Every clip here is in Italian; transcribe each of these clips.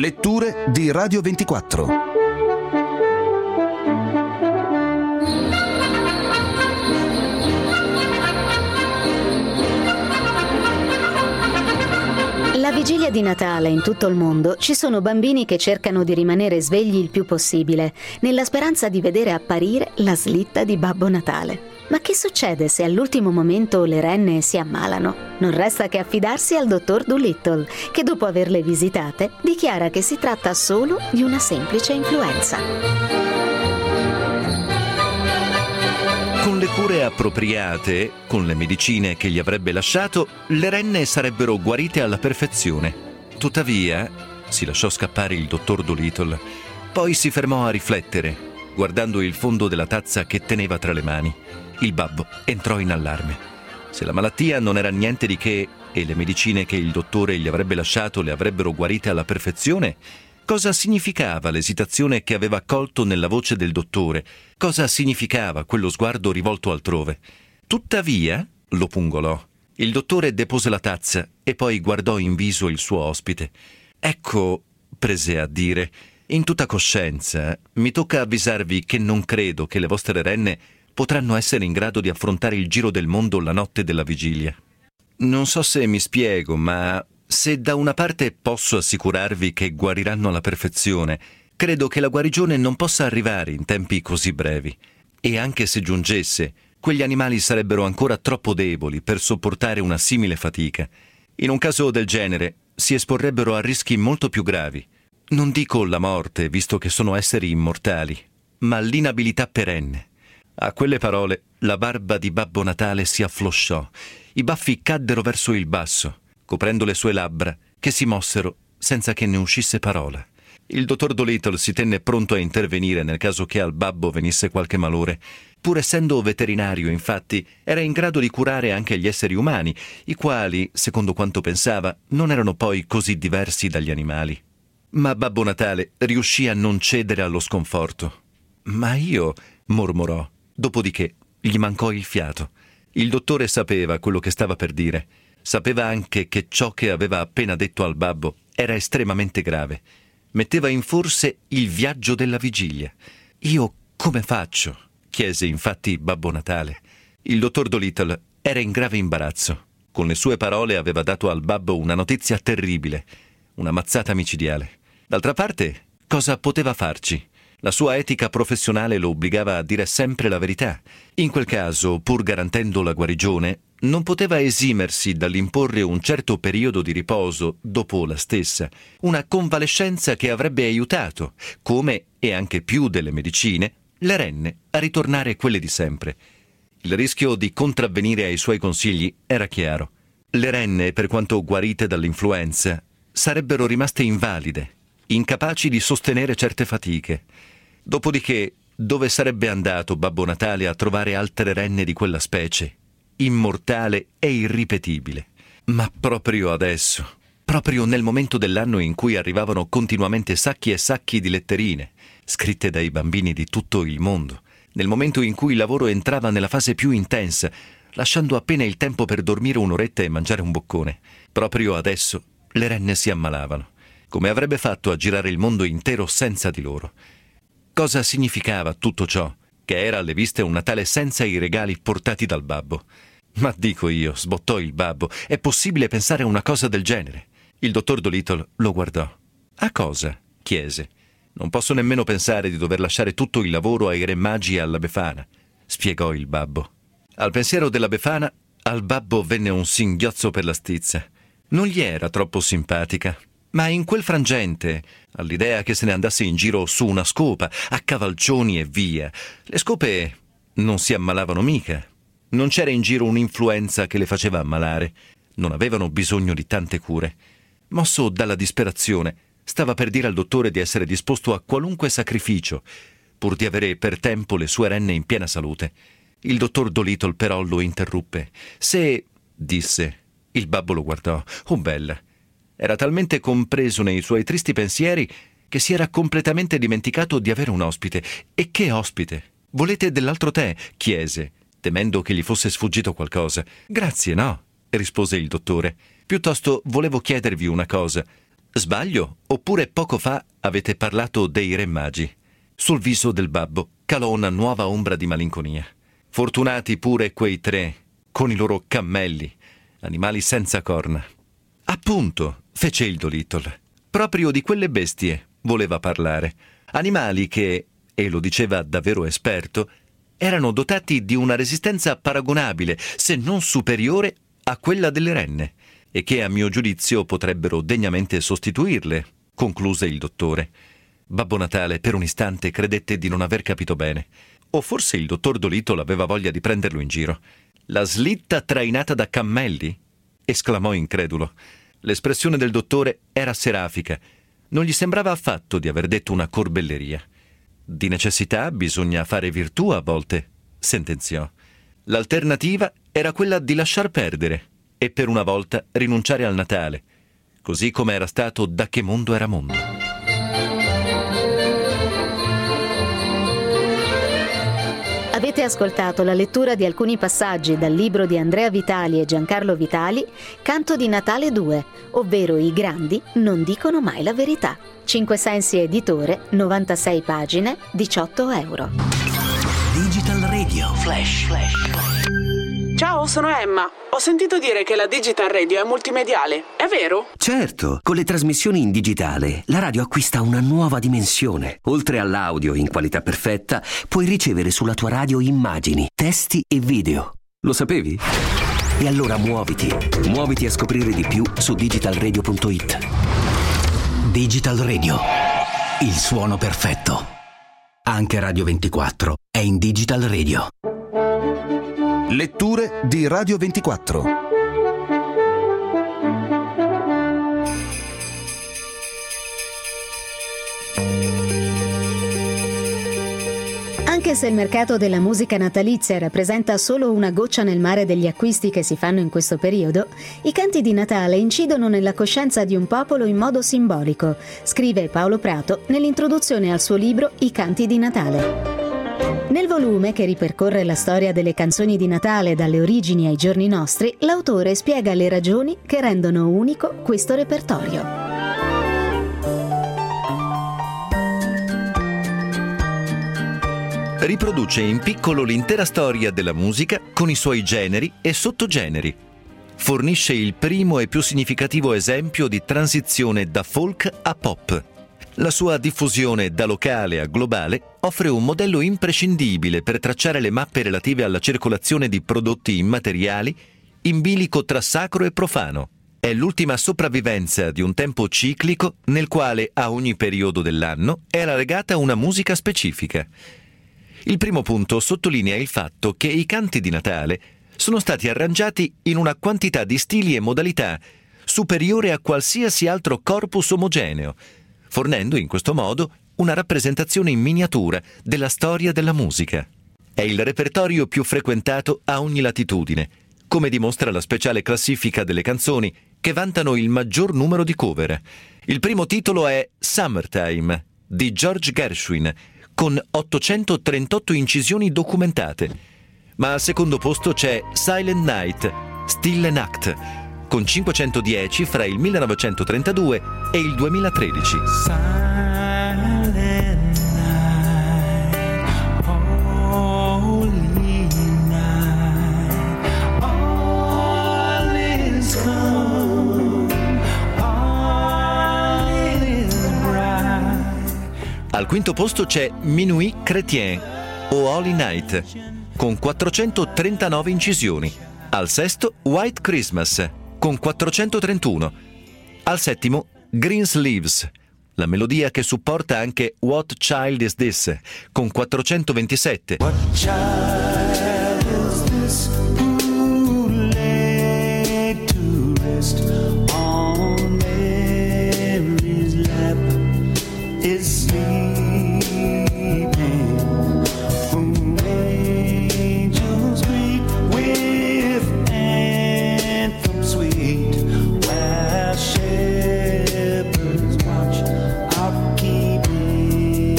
Letture di Radio 24. La vigilia di Natale in tutto il mondo ci sono bambini che cercano di rimanere svegli il più possibile, nella speranza di vedere apparire la slitta di Babbo Natale. Ma che succede se all'ultimo momento le renne si ammalano? Non resta che affidarsi al dottor Dolittle, che dopo averle visitate dichiara che si tratta solo di una semplice influenza. Con le cure appropriate, con le medicine che gli avrebbe lasciato, le renne sarebbero guarite alla perfezione. Tuttavia, si lasciò scappare il dottor Dolittle. Poi si fermò a riflettere, guardando il fondo della tazza che teneva tra le mani. Il babbo entrò in allarme. Se la malattia non era niente di che e le medicine che il dottore gli avrebbe lasciato le avrebbero guarite alla perfezione, cosa significava l'esitazione che aveva colto nella voce del dottore? Cosa significava quello sguardo rivolto altrove? Tuttavia, lo pungolò. Il dottore depose la tazza e poi guardò in viso il suo ospite. «Ecco», prese a dire, «in tutta coscienza, mi tocca avvisarvi che non credo che le vostre renne potranno essere in grado di affrontare il giro del mondo la notte della vigilia. Non so se mi spiego, ma se da una parte posso assicurarvi che guariranno alla perfezione, credo che la guarigione non possa arrivare in tempi così brevi. E anche se giungesse, quegli animali sarebbero ancora troppo deboli per sopportare una simile fatica. In un caso del genere si esporrebbero a rischi molto più gravi. Non dico la morte, visto che sono esseri immortali, ma l'inabilità perenne». A quelle parole la barba di Babbo Natale si afflosciò, i baffi caddero verso il basso, coprendo le sue labbra, che si mossero senza che ne uscisse parola. Il dottor Dolittle si tenne pronto a intervenire nel caso che al babbo venisse qualche malore. Pur essendo veterinario, infatti, era in grado di curare anche gli esseri umani, i quali, secondo quanto pensava, non erano poi così diversi dagli animali. Ma Babbo Natale riuscì a non cedere allo sconforto. «Ma io», mormorò. Dopodiché gli mancò il fiato. Il dottore sapeva quello che stava per dire. Sapeva anche che ciò che aveva appena detto al babbo era estremamente grave. Metteva in forse il viaggio della vigilia. «Io come faccio?» chiese infatti Babbo Natale. Il dottor Dolittle era in grave imbarazzo. Con le sue parole aveva dato al babbo una notizia terribile, una mazzata micidiale. D'altra parte, cosa poteva farci? La sua etica professionale lo obbligava a dire sempre la verità. In quel caso, pur garantendo la guarigione, non poteva esimersi dall'imporre un certo periodo di riposo dopo la stessa, una convalescenza che avrebbe aiutato, come, e anche più delle medicine, le renne a ritornare quelle di sempre. Il rischio di contravvenire ai suoi consigli era chiaro. Le renne, per quanto guarite dall'influenza, sarebbero rimaste invalide, incapaci di sostenere certe fatiche. Dopodiché, dove sarebbe andato Babbo Natale a trovare altre renne di quella specie, immortale e irripetibile? Ma proprio adesso, proprio nel momento dell'anno in cui arrivavano continuamente sacchi e sacchi di letterine, scritte dai bambini di tutto il mondo, nel momento in cui il lavoro entrava nella fase più intensa, lasciando appena il tempo per dormire un'oretta e mangiare un boccone, proprio adesso le renne si ammalavano. Come avrebbe fatto a girare il mondo intero senza di loro? Cosa significava tutto ciò, che era alle viste un Natale senza i regali portati dal babbo? «Ma dico io», sbottò il babbo, «è possibile pensare a una cosa del genere?» Il dottor Dolittle lo guardò. «A cosa?» chiese. «Non posso nemmeno pensare di dover lasciare tutto il lavoro ai Re Magi e alla Befana», spiegò il babbo. Al pensiero della Befana, al babbo venne un singhiozzo per la stizza. Non gli era troppo simpatica. Ma in quel frangente, all'idea che se ne andasse in giro su una scopa, a cavalcioni e via, le scope non si ammalavano mica. Non c'era in giro un'influenza che le faceva ammalare. Non avevano bisogno di tante cure. Mosso dalla disperazione, stava per dire al dottore di essere disposto a qualunque sacrificio, pur di avere per tempo le sue renne in piena salute. Il dottor Dolittle però lo interruppe. «Se», disse. Il babbo lo guardò. «Oh bella». Era talmente compreso nei suoi tristi pensieri che si era completamente dimenticato di avere un ospite. «E che ospite? Volete dell'altro tè?» chiese, temendo che gli fosse sfuggito qualcosa. «Grazie, no», rispose il dottore. «Piuttosto volevo chiedervi una cosa. Sbaglio? Oppure poco fa avete parlato dei Re Magi? Sul viso del babbo calò una nuova ombra di malinconia. Fortunati pure quei 3, con i loro cammelli, animali senza corna. Appunto, fece il Dolittle. Proprio di quelle bestie voleva parlare. Animali che, e lo diceva davvero esperto, erano dotati di una resistenza paragonabile, se non superiore, a quella delle renne, e che a mio giudizio potrebbero degnamente sostituirle, concluse il dottore. Babbo Natale per un istante credette di non aver capito bene. O forse il dottor Dolittle aveva voglia di prenderlo in giro. La slitta trainata da cammelli? Esclamò incredulo. L'espressione del dottore era serafica. Non gli sembrava affatto di aver detto una corbelleria. Di necessità bisogna fare virtù a volte, sentenziò. L'alternativa era quella di lasciar perdere e per una volta rinunciare al Natale, così come era stato da che mondo era mondo. Avete ascoltato la lettura di alcuni passaggi dal libro di Andrea Vitali e Giancarlo Vitali, Canto di Natale 2, ovvero I grandi non dicono mai la verità. 5 Sensi editore, 96 pagine, 18 euro. Digital Radio Flash. Ciao, sono Emma. Ho sentito dire che la Digital Radio è multimediale, è vero? Certo, con le trasmissioni in digitale la radio acquista una nuova dimensione. Oltre all'audio in qualità perfetta, puoi ricevere sulla tua radio immagini, testi e video. Lo sapevi? E allora muoviti a scoprire di più su digitalradio.it. Digital Radio, il suono perfetto. Anche Radio 24 è in Digital Radio. Letture di Radio 24. Anche se il mercato della musica natalizia rappresenta solo una goccia nel mare degli acquisti che si fanno in questo periodo, i canti di Natale incidono nella coscienza di un popolo in modo simbolico, scrive Paolo Prato nell'introduzione al suo libro I canti di Natale. Nel volume, che ripercorre la storia delle canzoni di Natale dalle origini ai giorni nostri, l'autore spiega le ragioni che rendono unico questo repertorio. Riproduce in piccolo l'intera storia della musica con i suoi generi e sottogeneri. Fornisce il primo e più significativo esempio di transizione da folk a pop. La sua diffusione da locale a globale offre un modello imprescindibile per tracciare le mappe relative alla circolazione di prodotti immateriali in bilico tra sacro e profano. È l'ultima sopravvivenza di un tempo ciclico nel quale a ogni periodo dell'anno era legata una musica specifica. Il primo punto sottolinea il fatto che i canti di Natale sono stati arrangiati in una quantità di stili e modalità superiore a qualsiasi altro corpus omogeneo, fornendo in questo modo una rappresentazione in miniatura della storia della musica. È il repertorio più frequentato a ogni latitudine, come dimostra la speciale classifica delle canzoni che vantano il maggior numero di cover. Il primo titolo è Summertime di George Gershwin, con 838 incisioni documentate, ma al secondo posto c'è Silent Night, Stille Nacht, con 510 fra il 1932 e il 2013. Silent night, holy night, all is calm, all is bright. Al quinto posto c'è Minuit Chrétien o Holy Night, con 439 incisioni. Al sesto White Christmas, con 431. Al settimo Green Sleeves, la melodia che supporta anche What Child Is This, con 427. What child is this who laid to rest on Mary's lap is sleeping, whom angels greet with anthem sweet, while shepherds watch our keeping.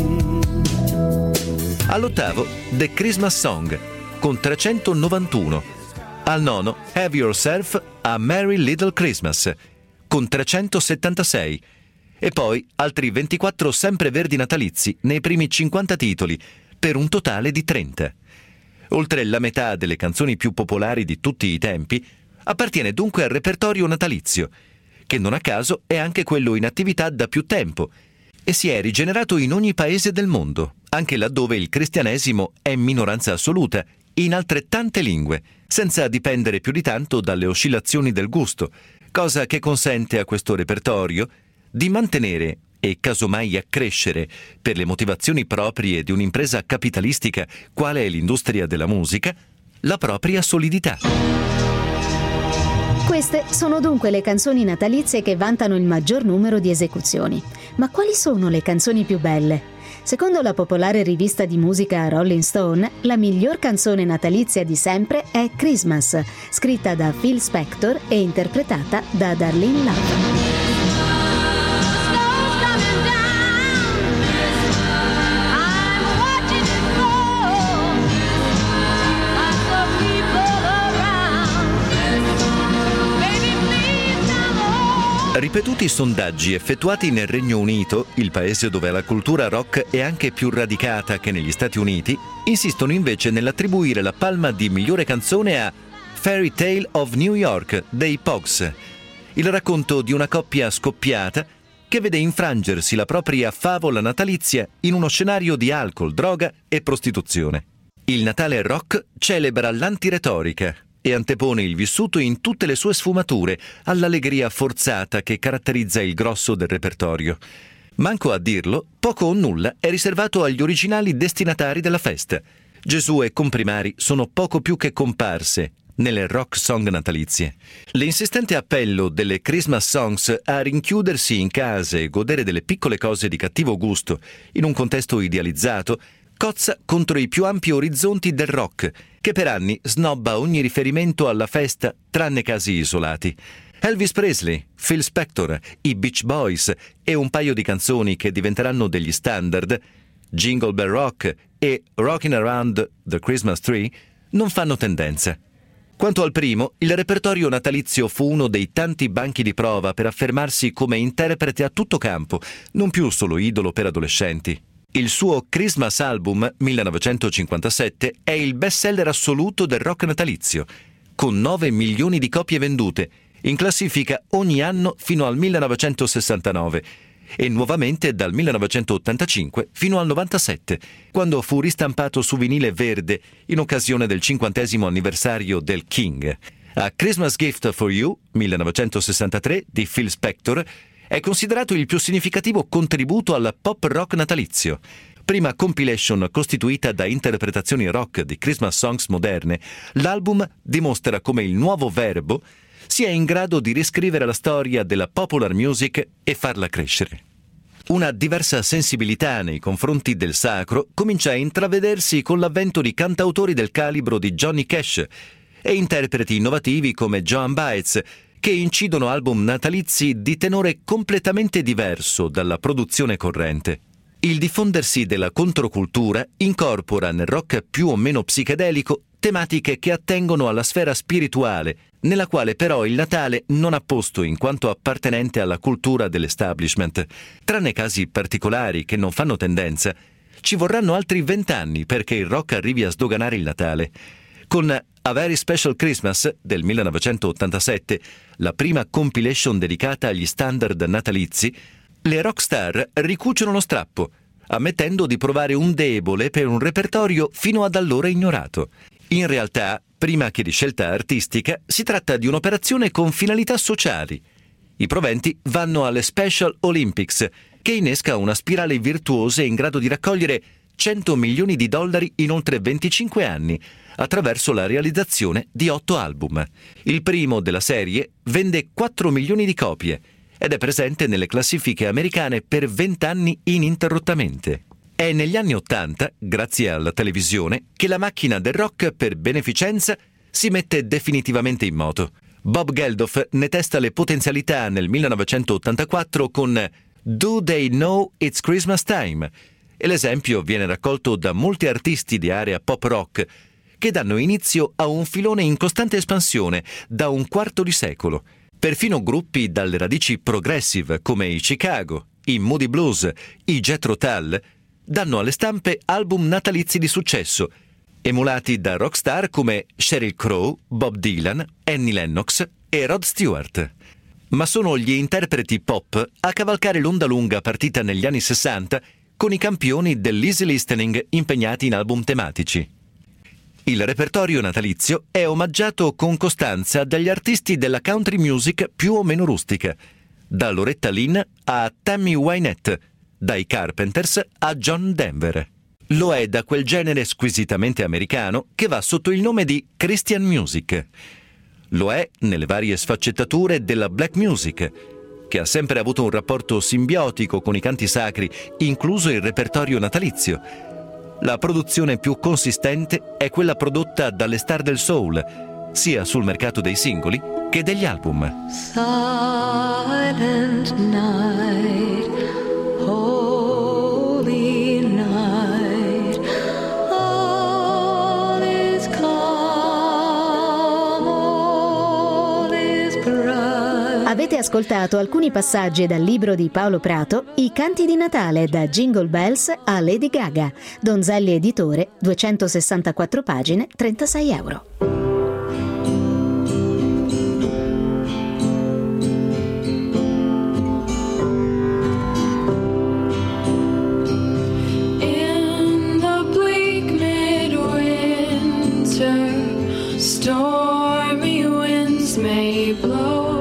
All'ottavo The Christmas Song, con 391. Al nono Have Yourself a Merry Little Christmas, con 376, e poi altri 24 sempreverdi natalizi nei primi 50 titoli, per un totale di 30. Oltre la metà delle canzoni più popolari di tutti i tempi, appartiene dunque al repertorio natalizio, che non a caso è anche quello in attività da più tempo e si è rigenerato in ogni paese del mondo, anche laddove il cristianesimo è minoranza assoluta, in altrettante lingue, senza dipendere più di tanto dalle oscillazioni del gusto, cosa che consente a questo repertorio di mantenere e casomai accrescere, per le motivazioni proprie di un'impresa capitalistica quale è l'industria della musica, la propria solidità. Queste sono dunque le canzoni natalizie che vantano il maggior numero di esecuzioni. Ma quali sono le canzoni più belle? Secondo la popolare rivista di musica Rolling Stone, la miglior canzone natalizia di sempre è Christmas, scritta da Phil Spector e interpretata da Darlene Love. Ripetuti sondaggi effettuati nel Regno Unito, il paese dove la cultura rock è anche più radicata che negli Stati Uniti, insistono invece nell'attribuire la palma di migliore canzone a Fairy Tale of New York dei Pogues, il racconto di una coppia scoppiata che vede infrangersi la propria favola natalizia in uno scenario di alcol, droga e prostituzione. Il Natale rock celebra l'antiretorica e antepone il vissuto in tutte le sue sfumature all'allegria forzata che caratterizza il grosso del repertorio. Manco a dirlo, poco o nulla è riservato agli originali destinatari della festa. Gesù e comprimari sono poco più che comparse nelle rock song natalizie. L'insistente appello delle Christmas songs a rinchiudersi in casa e godere delle piccole cose di cattivo gusto in un contesto idealizzato cozza contro i più ampi orizzonti del rock, che per anni snobba ogni riferimento alla festa tranne casi isolati. Elvis Presley, Phil Spector, i Beach Boys e un paio di canzoni che diventeranno degli standard, Jingle Bell Rock e Rockin' Around the Christmas Tree, non fanno tendenza. Quanto al primo, il repertorio natalizio fu uno dei tanti banchi di prova per affermarsi come interprete a tutto campo, non più solo idolo per adolescenti. Il suo Christmas Album 1957 è il bestseller assoluto del rock natalizio, con 9 milioni di copie vendute, in classifica ogni anno fino al 1969 e nuovamente dal 1985 fino al 97, quando fu ristampato su vinile verde in occasione del 50° anniversario del King. A Christmas Gift for You 1963 di Phil Spector è considerato il più significativo contributo al pop rock natalizio. Prima compilation costituita da interpretazioni rock di Christmas songs moderne, l'album dimostra come il nuovo verbo sia in grado di riscrivere la storia della popular music e farla crescere. Una diversa sensibilità nei confronti del sacro comincia a intravedersi con l'avvento di cantautori del calibro di Johnny Cash e interpreti innovativi come Joan Baez, che incidono album natalizi di tenore completamente diverso dalla produzione corrente. Il diffondersi della controcultura incorpora nel rock più o meno psichedelico tematiche che attengono alla sfera spirituale, nella quale però il Natale non ha posto in quanto appartenente alla cultura dell'establishment. Tranne casi particolari che non fanno tendenza, ci vorranno altri 20 anni perché il rock arrivi a sdoganare il Natale. Con A Very Special Christmas del 1987, la prima compilation dedicata agli standard natalizi, le rockstar ricuciono lo strappo, ammettendo di provare un debole per un repertorio fino ad allora ignorato. In realtà, prima che di scelta artistica, si tratta di un'operazione con finalità sociali. I proventi vanno alle Special Olympics, che innesca una spirale virtuosa in grado di raccogliere $100 milioni in oltre 25 anni, attraverso la realizzazione di 8 album. Il primo della serie vende 4 milioni di copie ed è presente nelle classifiche americane per 20 anni ininterrottamente. È negli anni '80, grazie alla televisione, che la macchina del rock per beneficenza si mette definitivamente in moto. Bob Geldof ne testa le potenzialità nel 1984 con Do They Know It's Christmas Time? E l'esempio viene raccolto da molti artisti di area pop rock che danno inizio a un filone in costante espansione da un quarto di secolo. Perfino gruppi dalle radici progressive come i Chicago, i Moody Blues, i Jethro Tull danno alle stampe album natalizi di successo, emulati da rockstar come Sheryl Crow, Bob Dylan, Annie Lennox e Rod Stewart. Ma sono gli interpreti pop a cavalcare l'onda lunga partita negli anni 60 con i campioni dell'easy listening impegnati in album tematici. Il repertorio natalizio è omaggiato con costanza dagli artisti della country music più o meno rustica, da Loretta Lynn a Tammy Wynette, dai Carpenters a John Denver. Lo è da quel genere squisitamente americano che va sotto il nome di Christian music. Lo è nelle varie sfaccettature della black music, che ha sempre avuto un rapporto simbiotico con i canti sacri, incluso il repertorio natalizio. La produzione più consistente è quella prodotta dalle star del soul, sia sul mercato dei singoli che degli album. Silent night, holy night, all is calm, all is bright. Avete ascoltato alcuni passaggi dal libro di Paolo Prato, I canti di Natale da Jingle Bells a Lady Gaga, Donzelli Editore, 264 pagine, €36. Stormy winds may blow.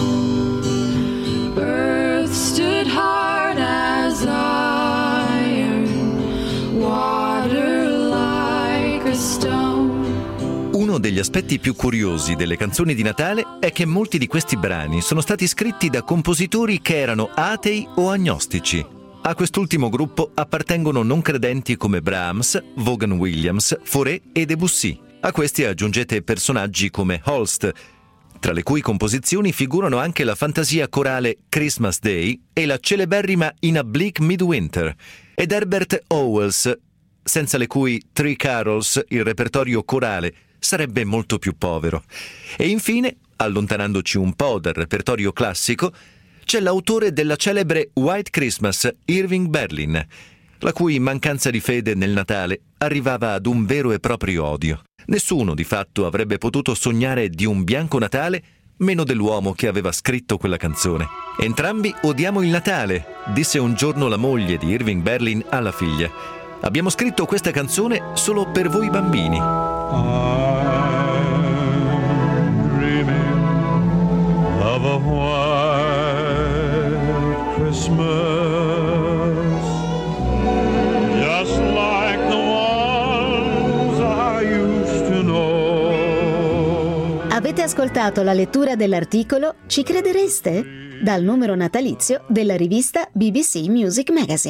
Earth stood hard as iron, water like a stone. Uno degli aspetti più curiosi delle canzoni di Natale è che molti di questi brani sono stati scritti da compositori che erano atei o agnostici. A quest'ultimo gruppo appartengono non credenti come Brahms, Vaughan Williams, Fauré e Debussy. A questi aggiungete personaggi come Holst, tra le cui composizioni figurano anche la fantasia corale Christmas Day e la celeberrima In a Bleak Midwinter, ed Herbert Howells, senza le cui Three Carols il repertorio corale sarebbe molto più povero. E infine, allontanandoci un po' dal repertorio classico, c'è l'autore della celebre White Christmas, Irving Berlin, la cui mancanza di fede nel Natale arrivava ad un vero e proprio odio. Nessuno di fatto avrebbe potuto sognare di un bianco Natale meno dell'uomo che aveva scritto quella canzone. Entrambi odiamo il Natale, disse un giorno la moglie di Irving Berlin alla figlia. Abbiamo scritto questa canzone solo per voi bambini. I'm dreaming of a white Christmas, just like the ones I used to know. Avete ascoltato la lettura dell'articolo Ci credereste? Dal numero natalizio della rivista BBC Music Magazine.